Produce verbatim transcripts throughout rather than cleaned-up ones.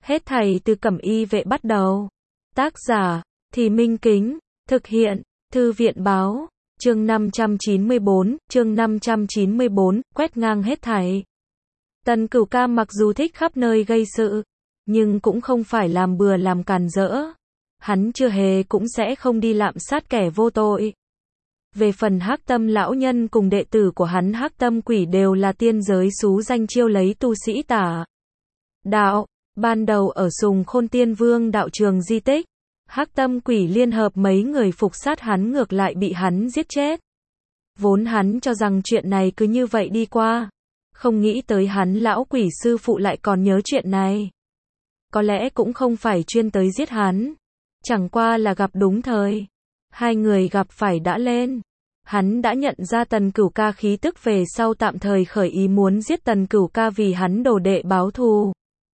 Hết thảy từ Cẩm Y Vệ bắt đầu. Tác giả, Thì Minh Kính, thực hiện, Thư viện báo, chương năm trăm chín mươi bốn, chương năm trăm chín mươi bốn, quét ngang hết thảy. Tần Cửu Ca mặc dù thích khắp nơi gây sự, nhưng cũng không phải làm bừa làm càn rỡ. Hắn chưa hề cũng sẽ không đi lạm sát kẻ vô tội. Về phần Hắc Tâm lão nhân cùng đệ tử của hắn Hắc Tâm Quỷ đều là tiên giới xú danh chiêu lấy tu sĩ tà đạo. Ban đầu ở Sùng Khôn Tiên Vương đạo trường di tích, Hắc Tâm Quỷ liên hợp mấy người phục sát hắn ngược lại bị hắn giết chết. Vốn hắn cho rằng chuyện này cứ như vậy đi qua, không nghĩ tới hắn lão quỷ sư phụ lại còn nhớ chuyện này. Có lẽ cũng không phải chuyên tới giết hắn, chẳng qua là gặp đúng thời. Hai người gặp phải đã lên. Hắn đã nhận ra Tần Cửu Ca khí tức về sau tạm thời khởi ý muốn giết Tần Cửu Ca vì hắn đồ đệ báo thù.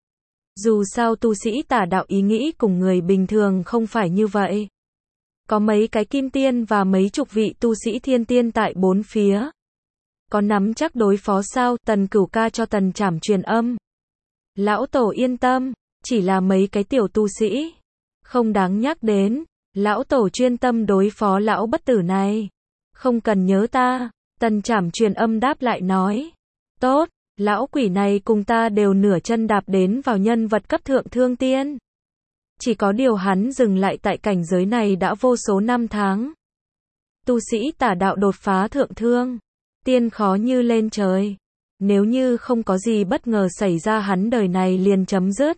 Dù sao tu sĩ tà đạo ý nghĩ cùng người bình thường không phải như vậy. Có mấy cái kim tiên và mấy chục vị tu sĩ thiên tiên tại bốn phía. Có nắm chắc đối phó sao? Tần Cửu Ca cho Tần Trảm truyền âm. Lão tổ yên tâm, chỉ là mấy cái tiểu tu sĩ, không đáng nhắc đến. Lão tổ chuyên tâm đối phó lão bất tử này, không cần nhớ ta. Tần Trảm truyền âm đáp lại nói. Tốt, lão quỷ này cùng ta đều nửa chân đạp đến vào nhân vật cấp thượng thương tiên. Chỉ có điều hắn dừng lại tại cảnh giới này đã vô số năm tháng. Tu sĩ tà đạo đột phá thượng thương tiên khó như lên trời. Nếu như không có gì bất ngờ xảy ra hắn đời này liền chấm dứt.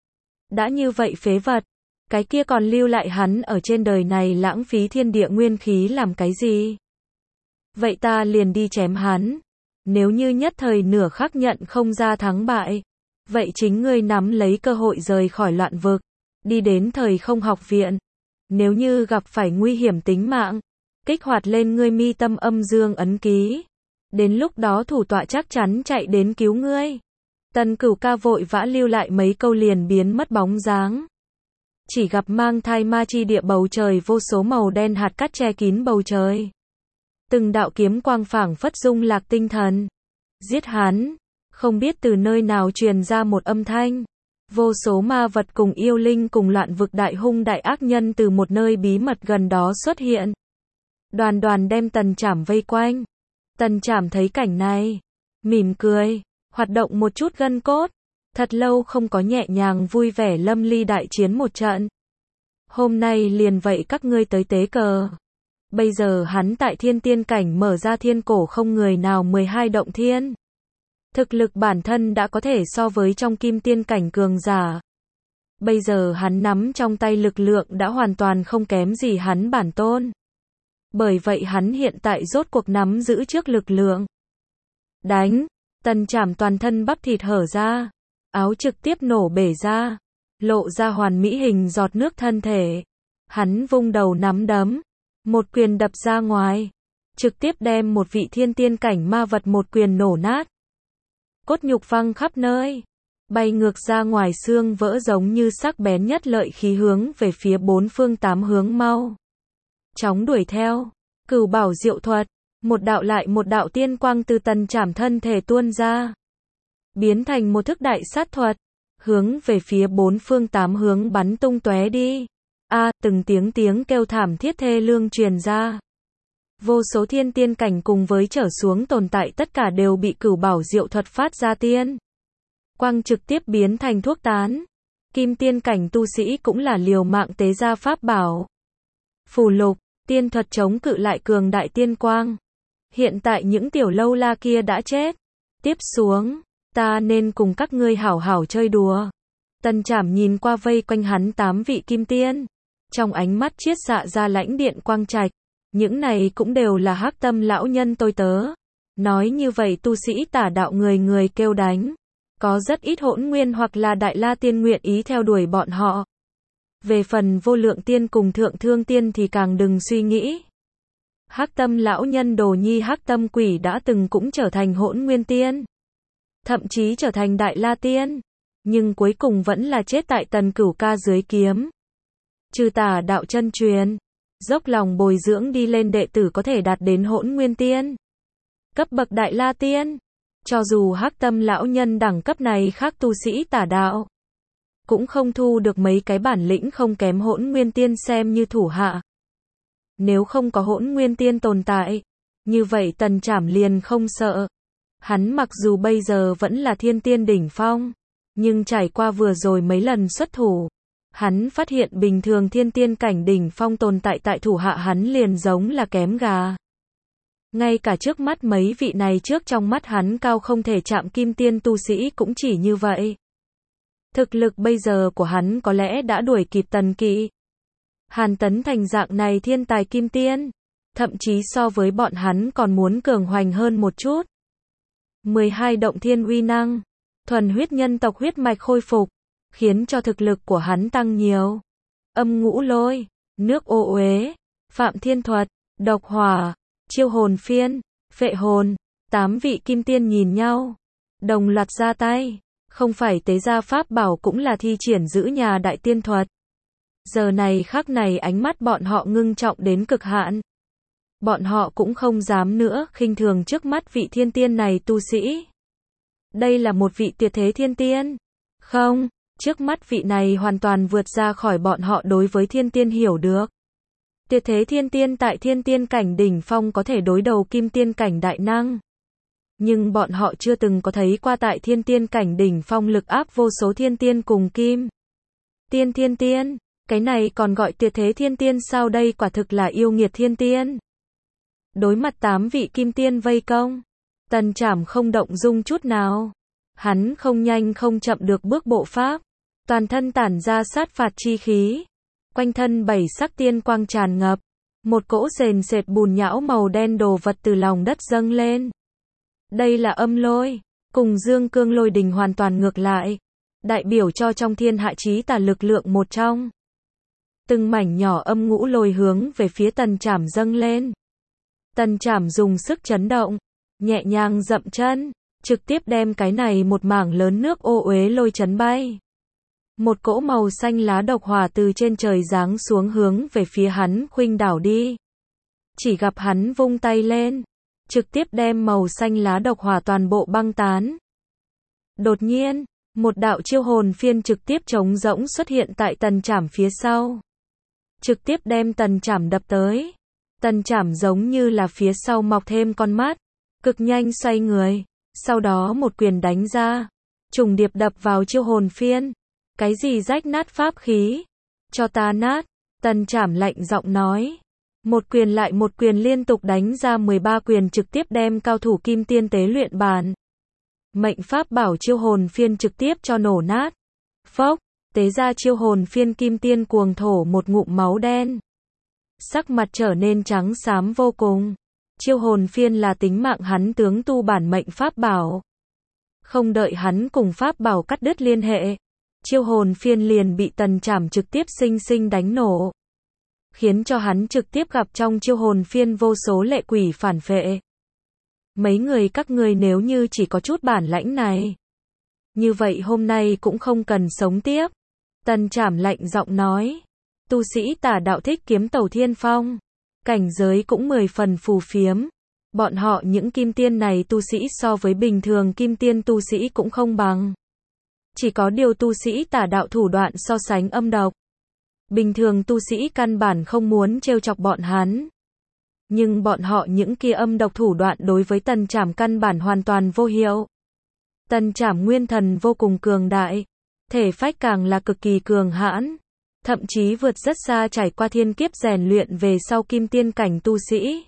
Đã như vậy phế vật, cái kia còn lưu lại hắn ở trên đời này lãng phí thiên địa nguyên khí làm cái gì? Vậy ta liền đi chém hắn. Nếu như nhất thời nửa khắc nhận không ra thắng bại, vậy chính ngươi nắm lấy cơ hội rời khỏi loạn vực, đi đến thời không học viện. Nếu như gặp phải nguy hiểm tính mạng, kích hoạt lên ngươi mi tâm âm dương ấn ký. Đến lúc đó thủ tọa chắc chắn chạy đến cứu ngươi. Tần Cửu Ca vội vã lưu lại mấy câu liền biến mất bóng dáng. Chỉ gặp mang thai ma chi địa bầu trời vô số màu đen hạt cát che kín bầu trời. Từng đạo kiếm quang phảng phất rung lạc tinh thần. Giết hắn. Không biết từ nơi nào truyền ra một âm thanh. Vô số ma vật cùng yêu linh cùng loạn vực đại hung đại ác nhân từ một nơi bí mật gần đó xuất hiện. Đoàn đoàn đem Tần Trảm vây quanh. Tần Trảm thấy cảnh này, mỉm cười, hoạt động một chút gân cốt. Thật lâu không có nhẹ nhàng vui vẻ lâm ly đại chiến một trận. Hôm nay liền vậy các ngươi tới tế cờ. Bây giờ hắn tại thiên tiên cảnh mở ra thiên cổ không người nào mười hai động thiên. Thực lực bản thân đã có thể so với trong kim tiên cảnh cường giả. Bây giờ hắn nắm trong tay lực lượng đã hoàn toàn không kém gì hắn bản tôn. Bởi vậy hắn hiện tại rốt cuộc nắm giữ trước lực lượng. Đánh, Tần Trảm toàn thân bắp thịt hở ra. Áo trực tiếp nổ bể ra, lộ ra hoàn mỹ hình giọt nước thân thể. Hắn vung đầu nắm đấm, một quyền đập ra ngoài, trực tiếp đem một vị thiên tiên cảnh ma vật một quyền nổ nát. Cốt nhục văng khắp nơi, bay ngược ra ngoài, xương vỡ giống như sắc bén nhất lợi khí hướng về phía bốn phương tám hướng mau chóng đuổi theo. Cửu bảo diệu thuật, một đạo lại một đạo tiên quang từ Tần Trảm thân thể tuôn ra, biến thành một thức đại sát thuật, hướng về phía bốn phương tám hướng bắn tung tóe đi. A, à, từng tiếng tiếng kêu thảm thiết thê lương truyền ra. Vô số thiên tiên cảnh cùng với trở xuống tồn tại tất cả đều bị cửu bảo diệu thuật phát ra tiên quang trực tiếp biến thành thuốc tán. Kim tiên cảnh tu sĩ cũng là liều mạng tế ra pháp bảo, phù lục, tiên thuật chống cự lại cường đại tiên quang. Hiện tại những tiểu lâu la kia đã chết. Tiếp xuống, ta nên cùng các ngươi hảo hảo chơi đùa. Tần Trảm nhìn qua vây quanh hắn tám vị kim tiên, trong ánh mắt chiết xạ ra lãnh điện quang trạch. Những này cũng đều là Hắc Tâm lão nhân tôi tớ. Nói như vậy tu sĩ tà đạo người người kêu đánh. Có rất ít hỗn nguyên hoặc là đại la tiên nguyện ý theo đuổi bọn họ. Về phần vô lượng tiên cùng thượng thương tiên thì càng đừng suy nghĩ. Hắc Tâm lão nhân đồ nhi Hắc Tâm Quỷ đã từng cũng trở thành hỗn nguyên tiên, thậm chí trở thành đại la tiên, nhưng cuối cùng vẫn là chết tại Tần Cửu Ca dưới kiếm. Trừ tà đạo chân truyền, dốc lòng bồi dưỡng đi lên đệ tử có thể đạt đến hỗn nguyên tiên, cấp bậc đại la tiên. Cho dù Hắc Tâm lão nhân đẳng cấp này khác tu sĩ tà đạo, cũng không thu được mấy cái bản lĩnh không kém Hỗn Nguyên Tiên xem như thủ hạ. Nếu không có Hỗn Nguyên Tiên tồn tại, như vậy Tần Trảm liền không sợ. Hắn mặc dù bây giờ vẫn là thiên tiên đỉnh phong, nhưng trải qua vừa rồi mấy lần xuất thủ, hắn phát hiện bình thường thiên tiên cảnh đỉnh phong tồn tại tại thủ hạ hắn liền giống là kém gà. Ngay cả trước mắt mấy vị này trước trong mắt hắn cao không thể chạm kim tiên tu sĩ cũng chỉ như vậy. Thực lực bây giờ của hắn có lẽ đã đuổi kịp Tần Kỵ. Hàn Tấn Thành dạng này thiên tài kim tiên, thậm chí so với bọn hắn còn muốn cường hoành hơn một chút. mười hai động thiên uy năng, thuần huyết nhân tộc huyết mạch khôi phục, khiến cho thực lực của hắn tăng nhiều. Âm ngũ lôi, nước ô uế, phạm thiên thuật, độc hỏa, chiêu hồn phiên, phệ hồn, tám vị kim tiên nhìn nhau, đồng loạt ra tay, không phải tế gia pháp bảo cũng là thi triển giữ nhà đại tiên thuật. Giờ này khắc này ánh mắt bọn họ ngưng trọng đến cực hạn. Bọn họ cũng không dám nữa khinh thường trước mắt vị thiên tiên này tu sĩ. Đây là một vị tuyệt thế thiên tiên. Không, trước mắt vị này hoàn toàn vượt ra khỏi bọn họ đối với thiên tiên hiểu được. Tuyệt thế thiên tiên tại thiên tiên cảnh đỉnh phong có thể đối đầu kim tiên cảnh đại năng. Nhưng bọn họ chưa từng có thấy qua tại thiên tiên cảnh đỉnh phong lực áp vô số thiên tiên cùng kim tiên thiên tiên. Cái này còn gọi tuyệt thế thiên tiên sao? Đây quả thực là yêu nghiệt thiên tiên. Đối mặt tám vị kim tiên vây công, Tần Trảm không động dung chút nào. Hắn không nhanh không chậm được bước bộ pháp, toàn thân tản ra sát phạt chi khí, quanh thân bảy sắc tiên quang tràn ngập, một cỗ sền sệt bùn nhão màu đen đồ vật từ lòng đất dâng lên. Đây là âm lôi, cùng Dương Cương Lôi Đình hoàn toàn ngược lại, đại biểu cho trong thiên hạ chí tà lực lượng một trong. Từng mảnh nhỏ âm ngũ lôi hướng về phía Tần Trảm dâng lên. Tần Trảm dùng sức chấn động, nhẹ nhàng dậm chân, trực tiếp đem cái này một mảng lớn nước ô uế lôi chấn bay. Một cỗ màu xanh lá độc hỏa từ trên trời giáng xuống hướng về phía hắn khuynh đảo đi. Chỉ gặp hắn vung tay lên, trực tiếp đem màu xanh lá độc hỏa toàn bộ băng tán. Đột nhiên, một đạo chiêu hồn phiên trực tiếp trống rỗng xuất hiện tại Tần Trảm phía sau. Trực tiếp đem Tần Trảm đập tới. Tần Trảm giống như là phía sau mọc thêm con mắt, cực nhanh xoay người, sau đó một quyền đánh ra, trùng điệp đập vào chiêu hồn phiên. Cái gì rách nát pháp khí? Cho ta nát, Tần Trảm lạnh giọng nói. Một quyền lại một quyền liên tục đánh ra mười ba quyền trực tiếp đem cao thủ kim tiên tế luyện bản mệnh pháp bảo chiêu hồn phiên trực tiếp cho nổ nát. Phốc, tế ra chiêu hồn phiên kim tiên cuồng thổ một ngụm máu đen. Sắc mặt trở nên trắng xám vô cùng. Chiêu hồn phiên là tính mạng hắn tướng tu bản mệnh pháp bảo. Không đợi hắn cùng pháp bảo cắt đứt liên hệ, chiêu hồn phiên liền bị Tần Trảm trực tiếp sinh sinh đánh nổ. Khiến cho hắn trực tiếp gặp trong chiêu hồn phiên vô số lệ quỷ phản phệ. Mấy người các ngươi nếu như chỉ có chút bản lãnh này, như vậy hôm nay cũng không cần sống tiếp. Tần Trảm lạnh giọng nói. Tu sĩ tà đạo thích kiếm tẩu thiên phong, cảnh giới cũng mười phần phù phiếm. Bọn họ những kim tiên này tu sĩ so với bình thường kim tiên tu sĩ cũng không bằng. Chỉ có điều tu sĩ tà đạo thủ đoạn so sánh âm độc. Bình thường tu sĩ căn bản không muốn trêu chọc bọn hắn. Nhưng bọn họ những kia âm độc thủ đoạn đối với Tần Trảm căn bản hoàn toàn vô hiệu. Tần Trảm nguyên thần vô cùng cường đại, thể phách càng là cực kỳ cường hãn, thậm chí vượt rất xa trải qua thiên kiếp rèn luyện về sau kim tiên cảnh tu sĩ.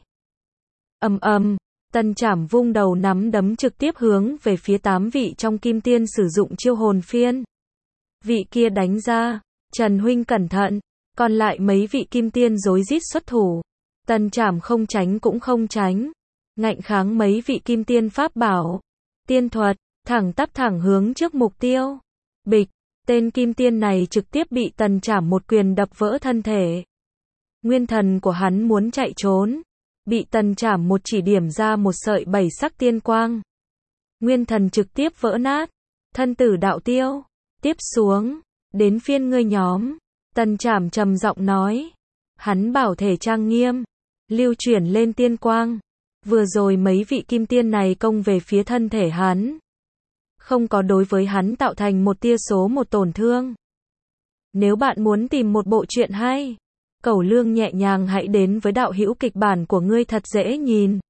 Ầm ầm, Tần Trảm vung đầu nắm đấm trực tiếp hướng về phía tám vị trong kim tiên sử dụng chiêu hồn phiên. Vị kia đánh ra, Trần huynh cẩn thận, còn lại mấy vị kim tiên rối rít xuất thủ. Tần Trảm không tránh cũng không tránh, ngạnh kháng mấy vị kim tiên pháp bảo, tiên thuật, thẳng tắp thẳng hướng trước mục tiêu. Bịch, tên kim tiên này trực tiếp bị Tần Trảm một quyền đập vỡ thân thể. Nguyên thần của hắn muốn chạy trốn, bị Tần Trảm một chỉ điểm ra một sợi bảy sắc tiên quang. Nguyên thần trực tiếp vỡ nát, thân tử đạo tiêu. Tiếp xuống, đến phiên ngươi nhóm. Tần Trảm trầm giọng nói. Hắn bảo thể trang nghiêm, lưu chuyển lên tiên quang. Vừa rồi mấy vị kim tiên này công về phía thân thể hắn, không có đối với hắn tạo thành một tia số một tổn thương. Nếu bạn muốn tìm một bộ truyện hay, cẩu lương nhẹ nhàng hãy đến với đạo hữu kịch bản của ngươi thật dễ nhìn.